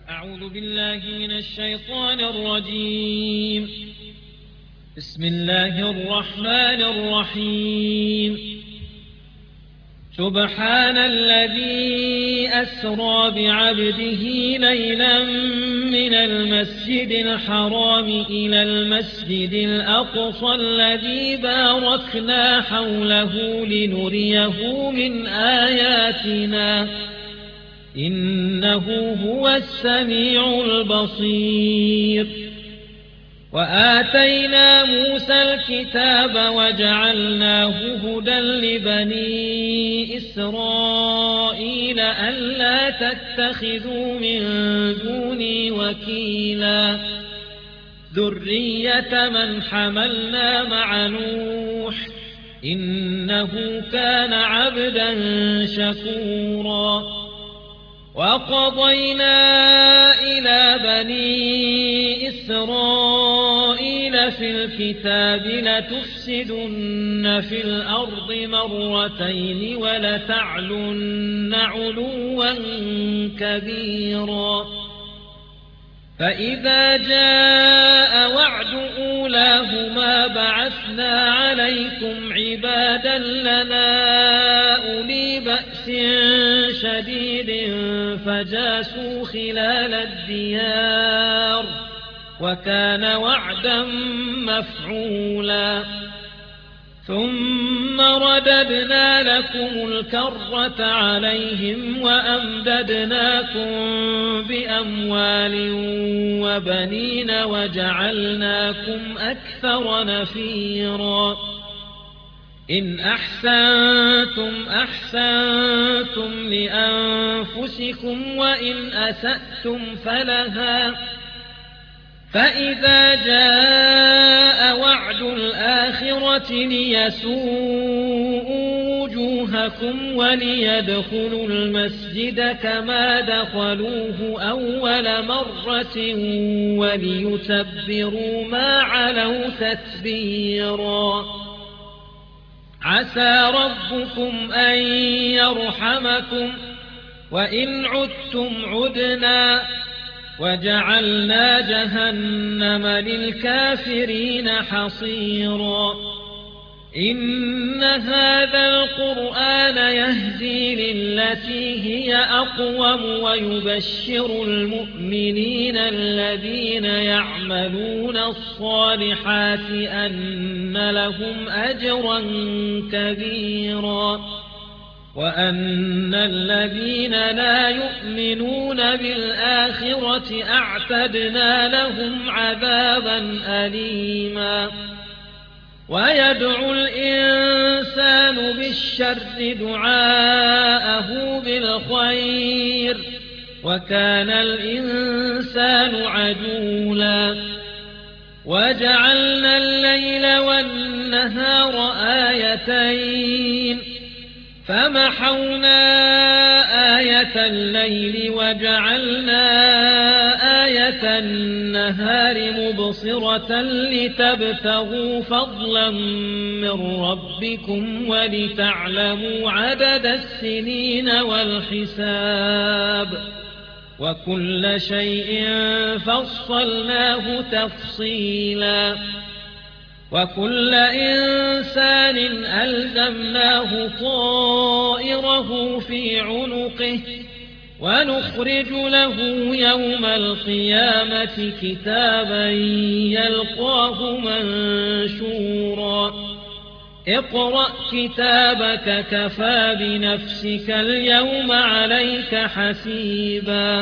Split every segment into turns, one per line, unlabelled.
أعوذ بالله من الشيطان الرجيم. بسم الله الرحمن الرحيم. سبحان الذي أسرى بعبده ليلا من المسجد الحرام إلى المسجد الأقصى الذي باركنا حوله لنريه من آياتنا إنه هو السميع البصير. وآتينا موسى الكتاب وجعلناه هدى لبني إسرائيل ألا تتخذوا من دوني وكيلا ذرية من حملنا مع نوح إنه كان عبدا شكورا. وقضينا إلى بني إسرائيل في الكتاب لتفسدن في الأرض مرتين ولتعلن علوا كبيرا. فإذا جاء وعد أولاهما بعثنا عليكم عبادا لنا أولي بأس شديد فجاسوا خلال الديار وكان وعدا مفعولا. ثم رددنا لكم الكرة عليهم وأمددناكم بأموال وبنين وجعلناكم أكثر نفيرا. إن أحسنتم أحسنتم لأنفسكم وإن أسأتم فلها. فإذا جاء وعد الآخرة ليسوءوا وجوهكم وليدخلوا المسجد كما دخلوه أول مرة وليتبروا ما علوا تتبيرا. عسى ربكم أن يرحمكم وإن عدتم عدنا وجعلنا جهنم للكافرين حصيرا. إن هذا القرآن يهدي للتي هي أقوم ويبشر المؤمنين الذين يعملون الصالحات أن لهم أجرا كبيرا وأن الذين لا يؤمنون بالآخرة أعتدنا لهم عذابا أليما. ويدعو الإنسان بالشر دعاءه بالخير وكان الإنسان عجولا. وجعلنا الليل والنهار آيتين فمحونا آية الليل وجعلنا آية النهار مبصرة لتبتغوا فضلا من ربكم ولتعلموا عدد السنين والحساب وكل شيء فصلناه تفصيلا. وكل إنسان ألزمناه طائره في عنقه ونخرج له يوم القيامة كتابا يلقاه منشورا. اقرأ كتابك كفى بنفسك اليوم عليك حسيبا.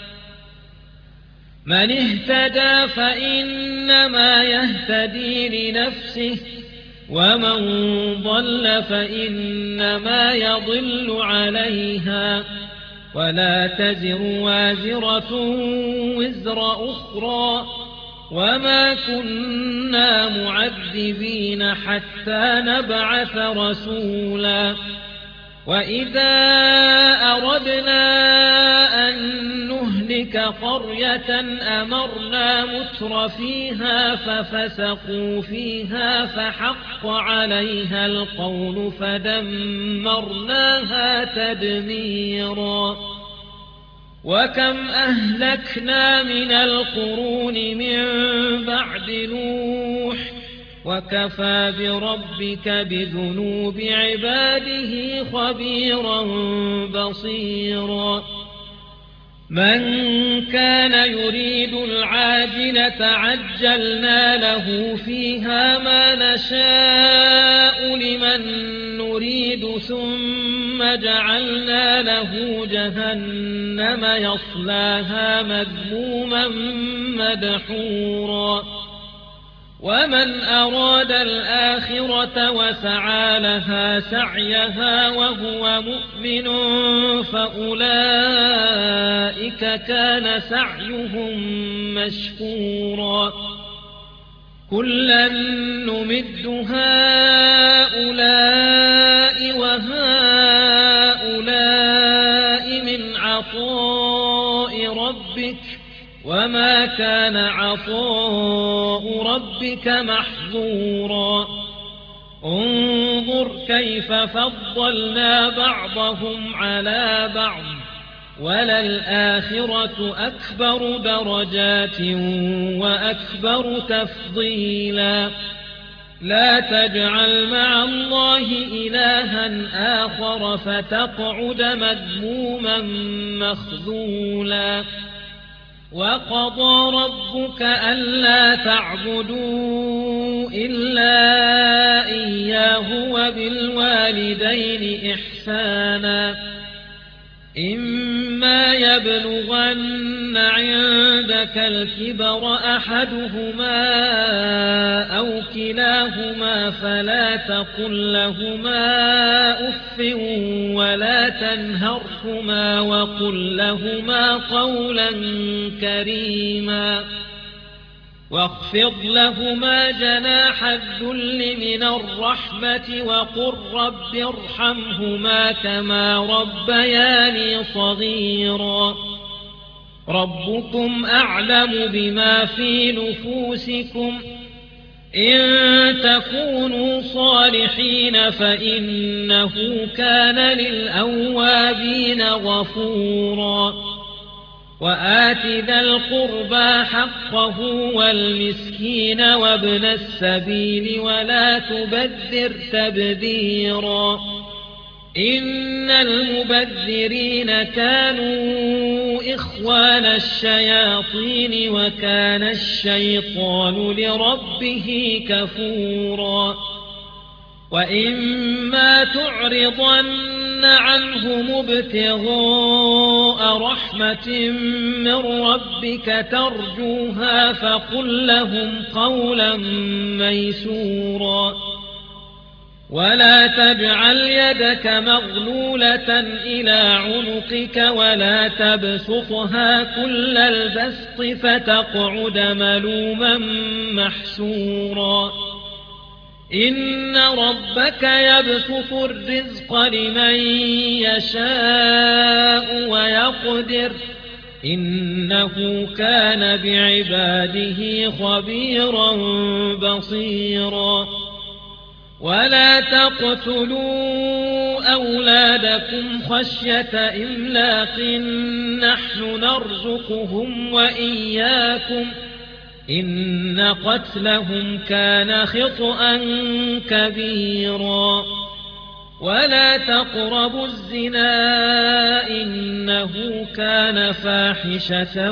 من اهتدى فإنما يهتدي لنفسه ومن ضل فإنما يضل عليها ولا تزر وازرة وزر أخرى وما كنا معذبين حتى نبعث رسولا. وإذا أردنا أن نهلك قرية أمرنا متر فيها ففسقوا فيها فحق عليها القول فدمرناها تدميرا. وكم أهلكنا من القرون من بعد نوح وكفى بربك بذنوب عباده خبيرا بصيرا من كان يريد العاجلة عجلنا له فيها ما نشاء لمن نريد ثم جعلنا له جهنم يصلاها مذموما مدحورا ومن أراد الآخرة وسعى لها سعيها وهو مؤمن فأولئك كان سعيهم مشكورا كلا نمد هؤلاء وهؤلاء من عطاء ربك وما كان عطاء ربك محظورا انظر كيف فضلنا بعضهم على بعض وللآخرة أكبر درجات وأكبر تفضيلا لا تجعل مع الله إلها آخر فتقعد مذموما مخذولا وقضى ربك ألا تعبدوا إلا إياه وبالوالدين إحسانا إما يبلغن عندك الكبر أحدهما أو كلاهما فلا تقل لهما أف ولا تنهرهما وقل لهما قولا كريما واخفض لهما جناح الذل من الرحمة وقل رب ارحمهما كما ربياني صغيرا ربكم أعلم بما في نفوسكم إن تكونوا صالحين فإنه كان للأوابين غفورا وآت ذا القربى حقه والمسكين وابن السبيل ولا تبذر تبذيرا إن المبذرين كانوا إخوان الشياطين وكان الشيطان لربه كفورا وإما تعرضن عنهم ابتغاء رحمة من ربك ترجوها فقل لهم قولا ميسورا ولا تجعل يدك مغلولة إلى عنقك ولا تبسطها كل البسط فتقعد ملوما محسورا إن ربك يبسط الرزق لمن يشاء ويقدر إنه كان بعباده خبيرا بصيرا ولا تقتلوا أولادكم خشية إملاق نحن نرزقهم وإياكم إن قتلهم كان خطأ كبيرا ولا تقربوا الزنا إنه كان فاحشة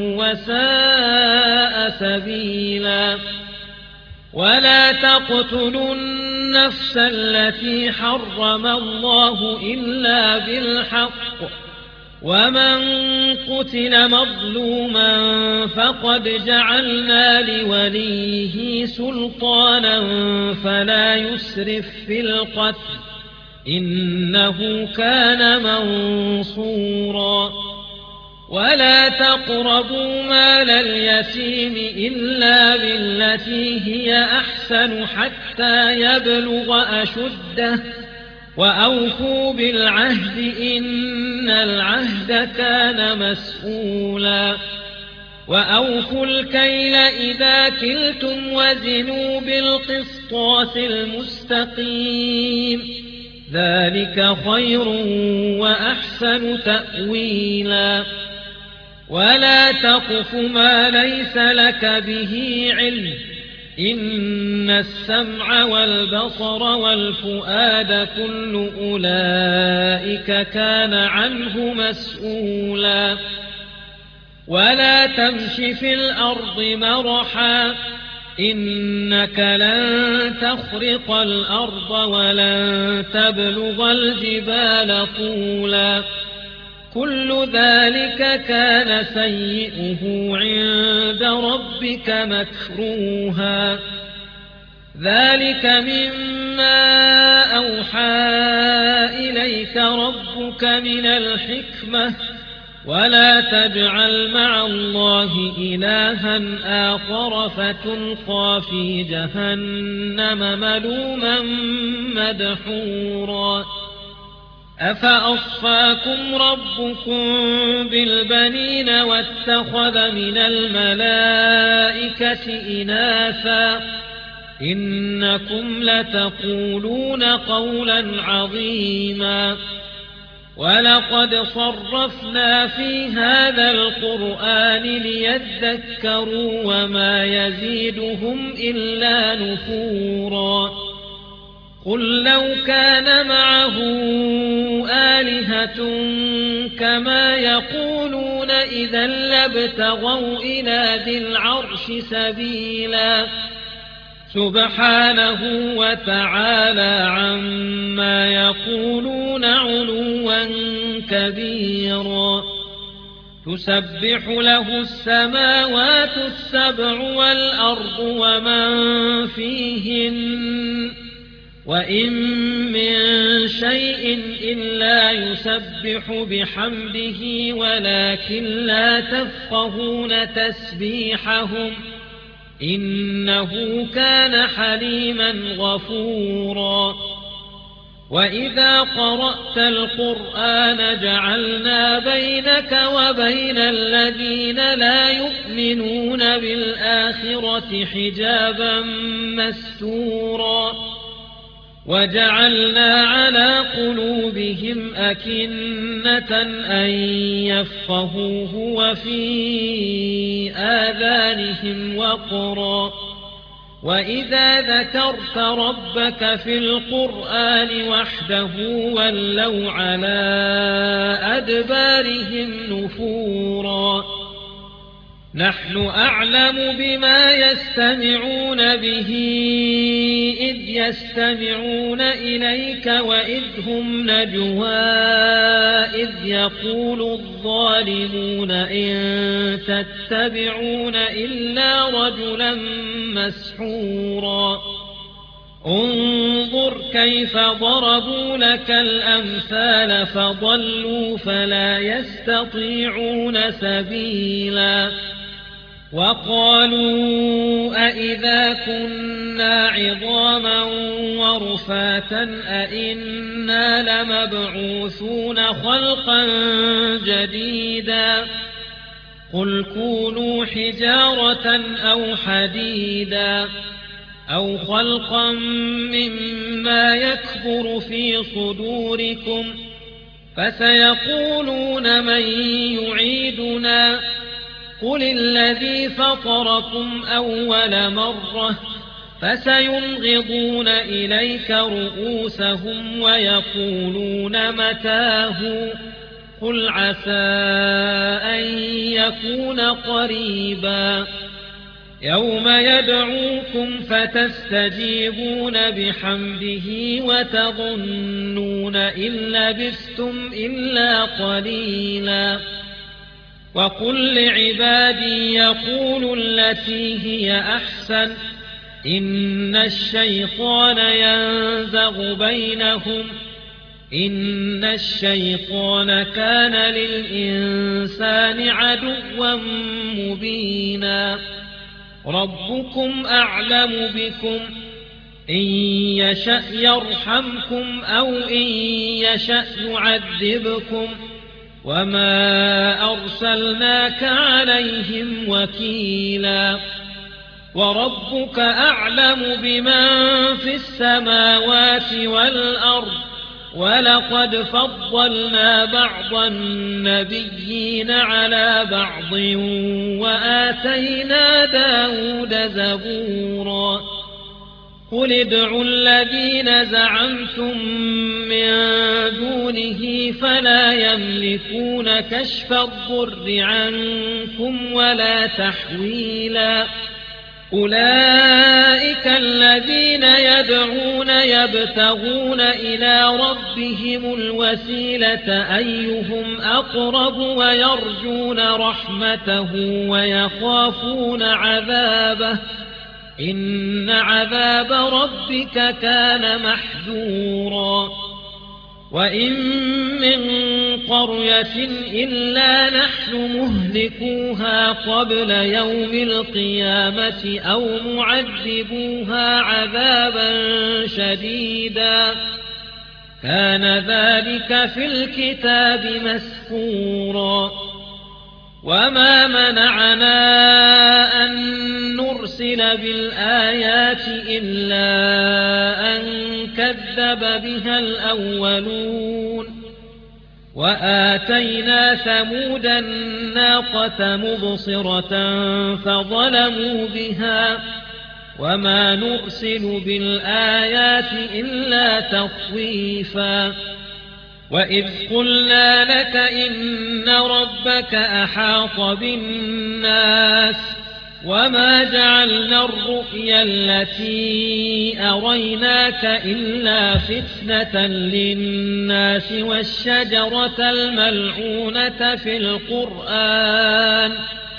وساء سبيلا ولا تقتلوا النفس التي حرم الله إلا بالحق ومن قتل مظلوما فقد جعلنا لوليه سلطانا فلا يسرف في القتل إنه كان منصورا ولا تقربوا مال اليتيم إلا بالتي هي أحسن حتى يبلغ أشده وأوفوا بالعهد إن العهد كان مسؤولا وأوفوا الكيل إذا كلتم وزنوا بالقسطاس المستقيم ذلك خير وأحسن تأويلا ولا تقف ما ليس لك به علم إن السمع والبصر والفؤاد كل أولئك كان عنه مسؤولا ولا تمش في الأرض مرحا إنك لن تخرق الأرض ولن تبلغ الجبال طولا كل ذلك كان سيئه عند ربك مكروها ذلك مما أوحى إليك ربك من الحكمة ولا تجعل مع الله إلها آخر فتلقى في جهنم ملوما مدحورا أفأصفاكم ربكم بالبنين واتخذ من الملائكة إناثا إنكم لتقولون قولا عظيما ولقد صرفنا في هذا القرآن ليذكروا وما يزيدهم إلا نفورا قل لو كان معه آلهة كما يقولون إذا لابتغوا إلى ذي العرش سبيلا سبحانه وتعالى عما يقولون علوا كبيرا تسبح له السماوات السبع والأرض ومن فيهن وإن من شيء إلا يسبح بحمده ولكن لا تفقهون تسبيحهم إنه كان حليما غفورا وإذا قرأت القرآن جعلنا بينك وبين الذين لا يؤمنون بالآخرة حجابا مستورا وجعلنا على قلوبهم أكنة أن يفقهوه وفي آذانهم وقرا وإذا ذكرت ربك في القرآن وحده ولوا على أدبارهم نفورا نحن أعلم بما يستمعون به إذ يستمعون إليك وإذ هم نجوى إذ يقول الظالمون إن تتبعون إلا رجلا مسحورا انظر كيف ضربوا لك الأمثال فضلوا فلا يستطيعون سبيلا وقالوا أئذا كنا عظاما ورفاتا أئنا لمبعوثون خلقا جديدا قل كونوا حجارة أو حديدا أو خلقا مما يكبر في صدوركم فسيقولون من يعيدنا قل الذي فطركم أول مرة فسينغضون إليك رؤوسهم ويقولون متاه قل عسى أن يكون قريبا يوم يدعوكم فتستجيبون بحمده وتظنون إن لبثتم إلا قليلا وقل لعبادي يقولوا التي هي أحسن إن الشيطان ينزغ بينهم إن الشيطان كان للإنسان عدوا مبينا ربكم أعلم بكم إن يشأ يرحمكم أو إن يشأ يعذبكم وما أرسلناك عليهم وكيلا وربك أعلم بمن في السماوات والأرض ولقد فضلنا بعض النبيين على بعض وآتينا داود زبورا قل ادعوا الذين زعمتم من دونه فلا يملكون كشف الضر عنكم ولا تحويلا أولئك الذين يدعون يبتغون إلى ربهم الوسيلة أيهم أقرب ويرجون رحمته ويخافون عذابه إن عذاب ربك كان محذورا وإن من قرية إلا نحن مهلكوها قبل يوم القيامة أو معذبوها عذابا شديدا كان ذلك في الكتاب مسطورا وما منعنا أن نرسل بالآيات إلا أن كذب بها الأولون وآتينا ثمود الناقة مبصرة فظلموا بها وما نرسل بالآيات إلا تخويفا وإذ قلنا لك إن ربك أحاط بالناس وما جعلنا الرؤيا التي أريناك إلا فتنة للناس والشجرة الملعونة في القرآن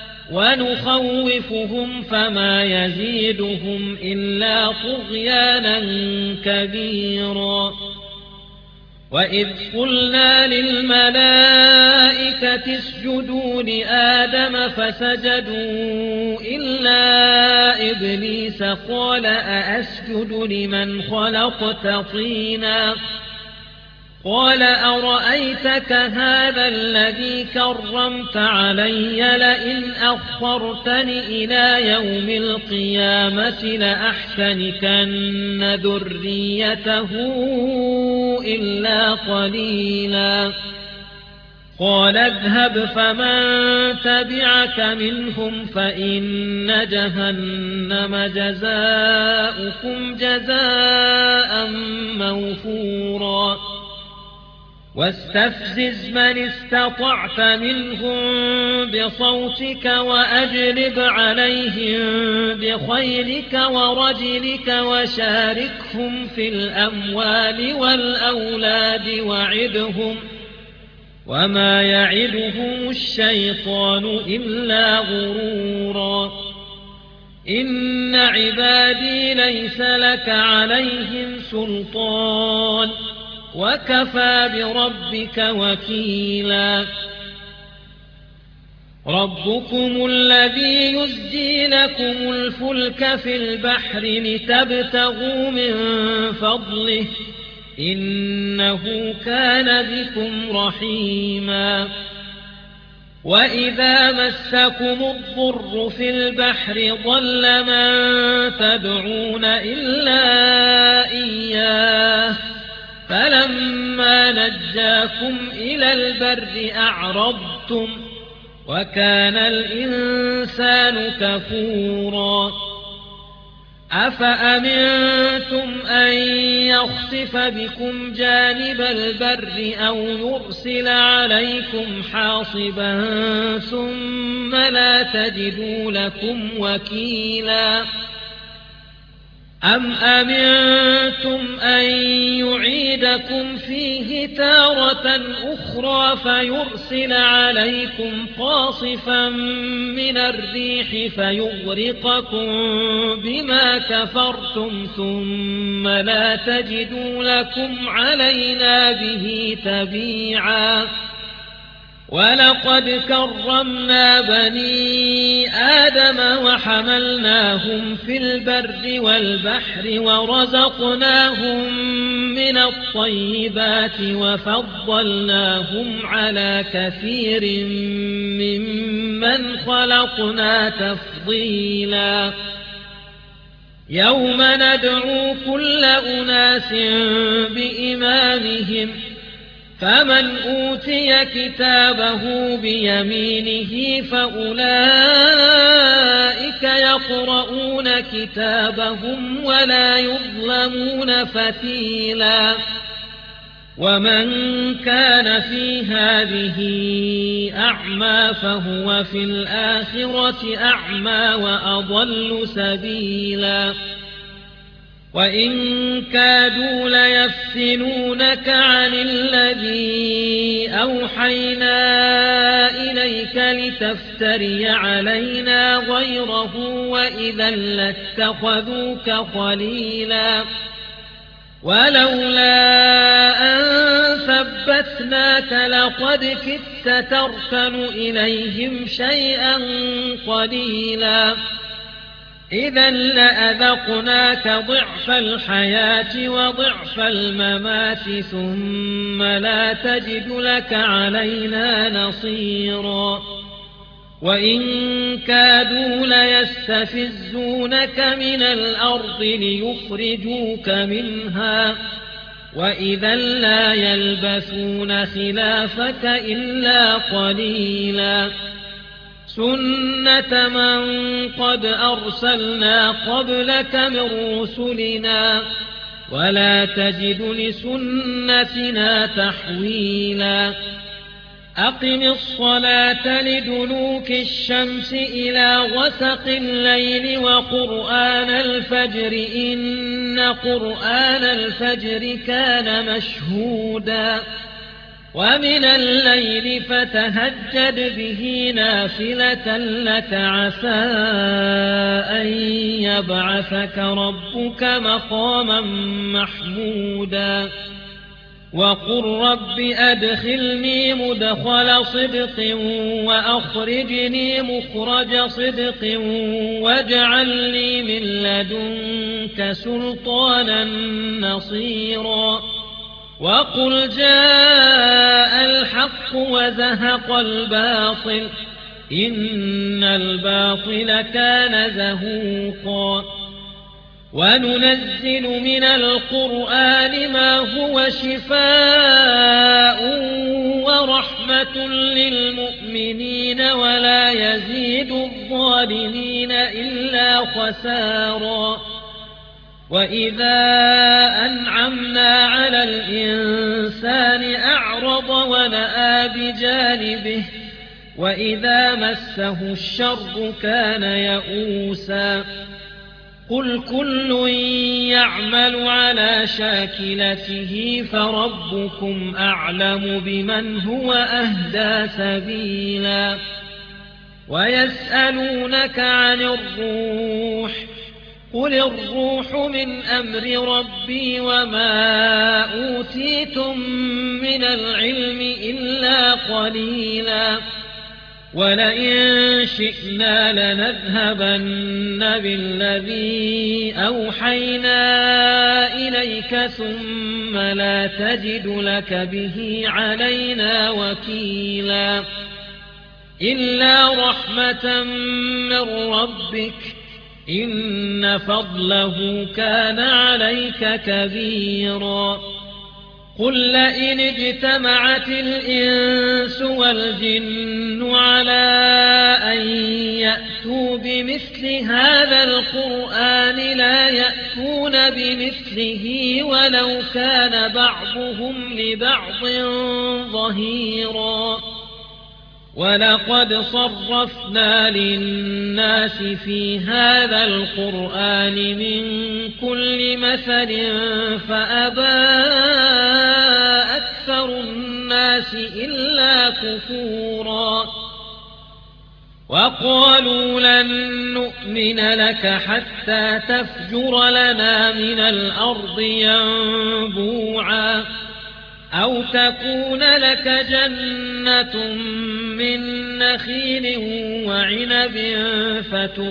ونخوفهم فما يزيدهم إلا طغيانا كبيرا وإذ قلنا للملائكة اسجدوا لآدم فسجدوا إلا إبليس قال أأسجد لمن خلقت طينا قال أرأيتك هذا الذي كرمت علي لئن أخرتني إلى يوم القيامة لأحتنكن ذريته إلا قليلا قال اذهب فمن تبعك منهم فإن جهنم جزاؤكم جزاء موفورا واستفزز من استطعت منهم بصوتك وأجلب عليهم بخيلك ورجلك وشاركهم في الأموال والأولاد وعدهم وما يعدهم الشيطان إلا غرورا إن عبادي ليس لك عليهم سلطان وكفى بربك وكيلا ربكم الذي يزجي لكم الفلك في البحر لتبتغوا من فضله إنه كان بكم رحيما وإذا مسكم الضر في البحر ضل من تدعون إلا إياه فلما نجاكم إلى البر أعرضتم وكان الإنسان كفورا أفأمنتم أن يخسف بكم جانب البر أو يرسل عليكم حاصبا ثم لا تجدوا لكم وكيلا أم أمنتم أن يعيدكم فيه تارة أخرى فيرسل عليكم قاصفا من الريح فيغرقكم بما كفرتم ثم لا تجدوا لكم علينا به تبيعا ولقد كرمنا بني آدم وحملناهم في البر والبحر ورزقناهم من الطيبات وفضلناهم على كثير ممن خلقنا تفضيلا يوم ندعو كل أناس بإمامهم فمن أوتي كتابه بيمينه فأولئك يقرؤون كتابهم ولا يظلمون فتيلا ومن كان في هذه أعمى فهو في الآخرة أعمى وأضل سبيلا وإن كادوا ليفتنونك عن الذي أوحينا إليك لتفتري علينا غيره وإذا لاتخذوك خليلا ولولا أن ثبتناك لقد كدت تركن إليهم شيئا قليلا إذا لأذقناك ضعف الحياة وضعف الممات ثم لا تجد لك علينا نصيرا وإن كادوا ليستفزونك من الأرض ليخرجوك منها وإذا لا يلبثون خلافك إلا قليلا سنة من قد أرسلنا قبلك من رسلنا ولا تجد لسنتنا تحويلا أقم الصلاة لدلوك الشمس إلى غسق الليل وقرآن الفجر إن قرآن الفجر كان مشهودا ومن الليل فتهجد به نافلة لك عسى أن يبعثك ربك مقاما محمودا وقل رب أدخلني مدخل صدق وأخرجني مخرج صدق واجعل لي من لدنك سلطانا نصيرا وقل جاء الحق وزهق الباطل إن الباطل كان زهوقا وننزل من القرآن ما هو شفاء ورحمة للمؤمنين ولا يزيد الظالمين إلا خسارا وإذا أنعمنا على الإنسان أعرض ونأى بجانبه وإذا مسه الشر كان يئوسا قل كل يعمل على شاكلته فربكم أعلم بمن هو أهدى سبيلا ويسألونك عن الروح قل الروح من أمر ربي وما أوتيتم من العلم إلا قليلا ولئن شئنا لنذهبن بالذي أوحينا إليك ثم لا تجد لك به علينا وكيلا إلا رحمة من ربك إن فضله كان عليك كبيرا قل لئن اجتمعت الإنس والجن على أن يأتوا بمثل هذا القرآن لا يأتون بمثله ولو كان بعضهم لبعض ظهيرا ولقد صرفنا للناس في هذا القرآن من كل مثل فأبى أكثر الناس إلا كفورا وقالوا لن نؤمن لك حتى تفجر لنا من الأرض ينبوعا أو تكون لك جنة من نخيل وعنب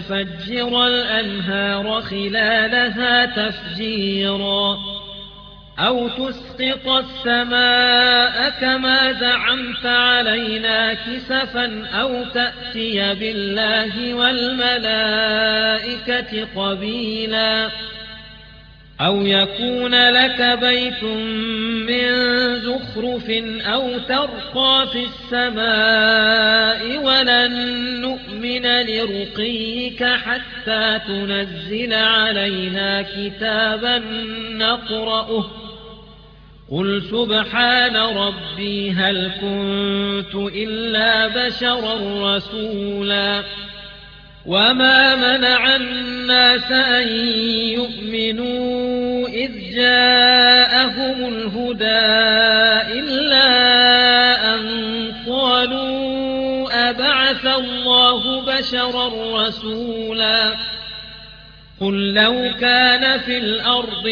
فتفجر الأنهار خلالها تفجيرا أو تسقط السماء كما زعمت علينا كسفا أو تأتي بالله والملائكة قبيلا أو يكون لك بيت من زخرف أو ترقى في السماء ولن نؤمن لرقيك حتى تنزل علينا كتابا نقرأه قل سبحان ربي هل كنت إلا بشرا رسولا وما منع الناس أن يؤمنوا إذ جاءهم الهدى إلا أن قالوا أبعث الله بشرا رسولا قل لو كان في الأرض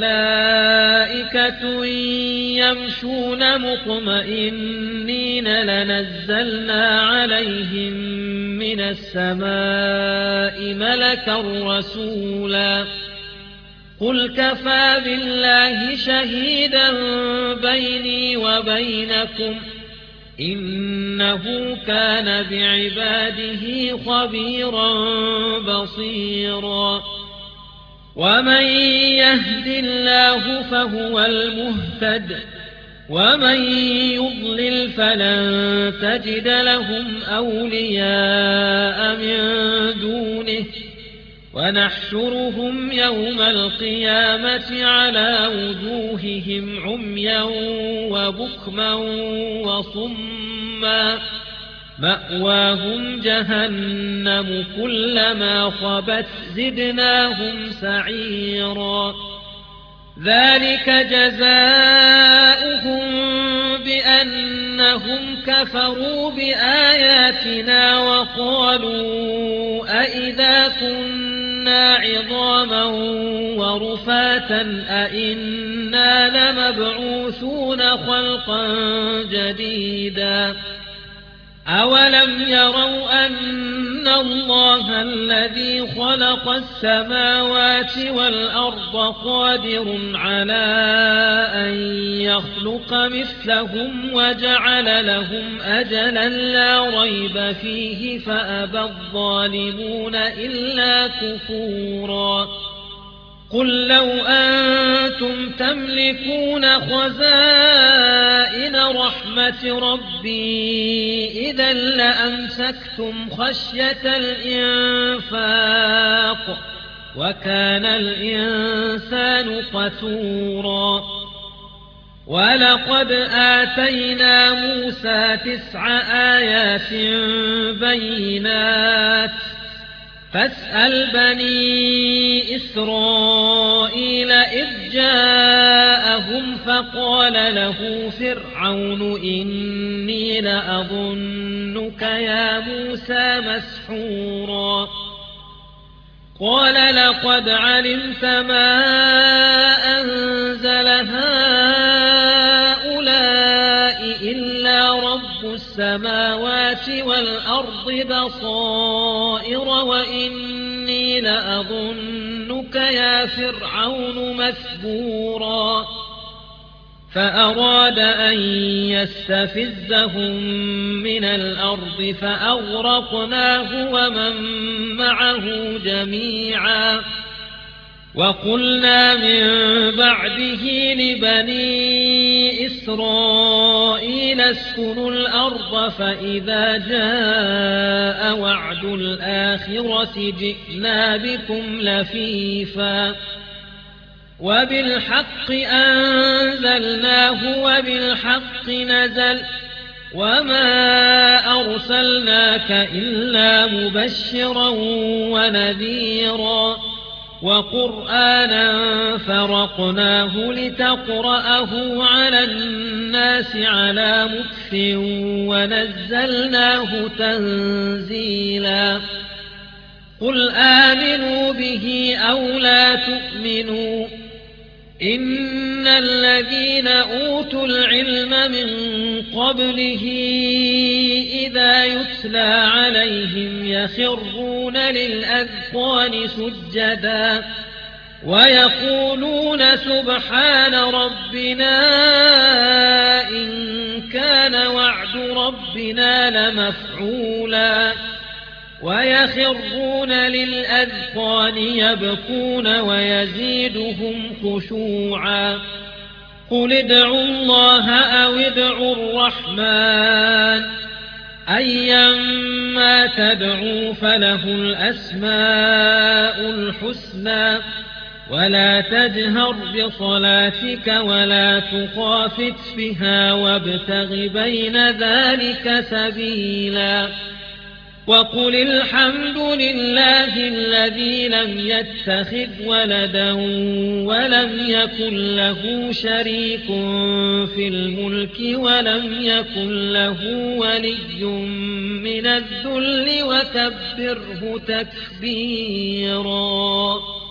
ملائكة يمشون مطمئنين لنزلنا عليهم من السماء ملكا رسولا قل كفى بالله شهيدا بيني وبينكم إنه كان بعباده خبيرا بصيرا ومن يهد الله فهو المهتد ومن يضلل فلن تجد لهم أولياء من دونه ونحشرهم يوم القيامة على وجوههم عميا وبكما وصما مأواهم جهنم كلما خبت زدناهم سعيرا ذلك جزاؤهم بأنهم كفروا بآياتنا وقالوا أئذا كنا عظاما ورفاتا أئنا لمبعوثون خلقا جديدا أولم يروا أن الله الذي خلق السماوات والأرض قادر على أن يخلق مثلهم وجعل لهم أجلا لا ريب فيه فأبى الظالمون إلا كفورا قل لو أنتم تملكون خزائن رحمة ربي إذا لأمسكتم خشية الإنفاق وكان الإنسان قتورا ولقد آتينا موسى 9 آيات بينات فاسأل بني إسرائيل إذ جاءهم فقال له فرعون إني لأظنك يا موسى مسحورا قال لقد علمت ما أنزل هؤلاء إلا رب السماوات والأرض بصائر وإني لأظنك يا فرعون مثبورا فأراد أن يستفزهم من الأرض فأغرقناه ومن معه جميعا وقلنا من بعده لبني إسرائيل اسكنوا الأرض فإذا جاء وعد الآخرة جئنا بكم لفيفا وبالحق أنزلناه وبالحق نزل وما أرسلناك إلا مبشرا ونذيرا وقرآنا فرقناه لتقرأه على الناس على مكث ونزلناه تنزيلا قل آمنوا به أو لا تؤمنوا إن الذين أوتوا العلم من قبله إذا يتلى عليهم يخرون للأذقان سجدا ويقولون سبحان ربنا إن كان وعد ربنا لمفعولا ويخرون للأذقان يبكون ويزيدهم خشوعا قل ادعوا الله أو ادعوا الرحمن أيما تدعوا فله الأسماء الحسنى ولا تجهر بصلاتك ولا تخافت بها وابتغ بين ذلك سبيلا وقل الحمد لله الذي لم يتخذ ولدا ولم يكن له شريك في الملك ولم يكن له ولي من الذل وكبره تكبيرا.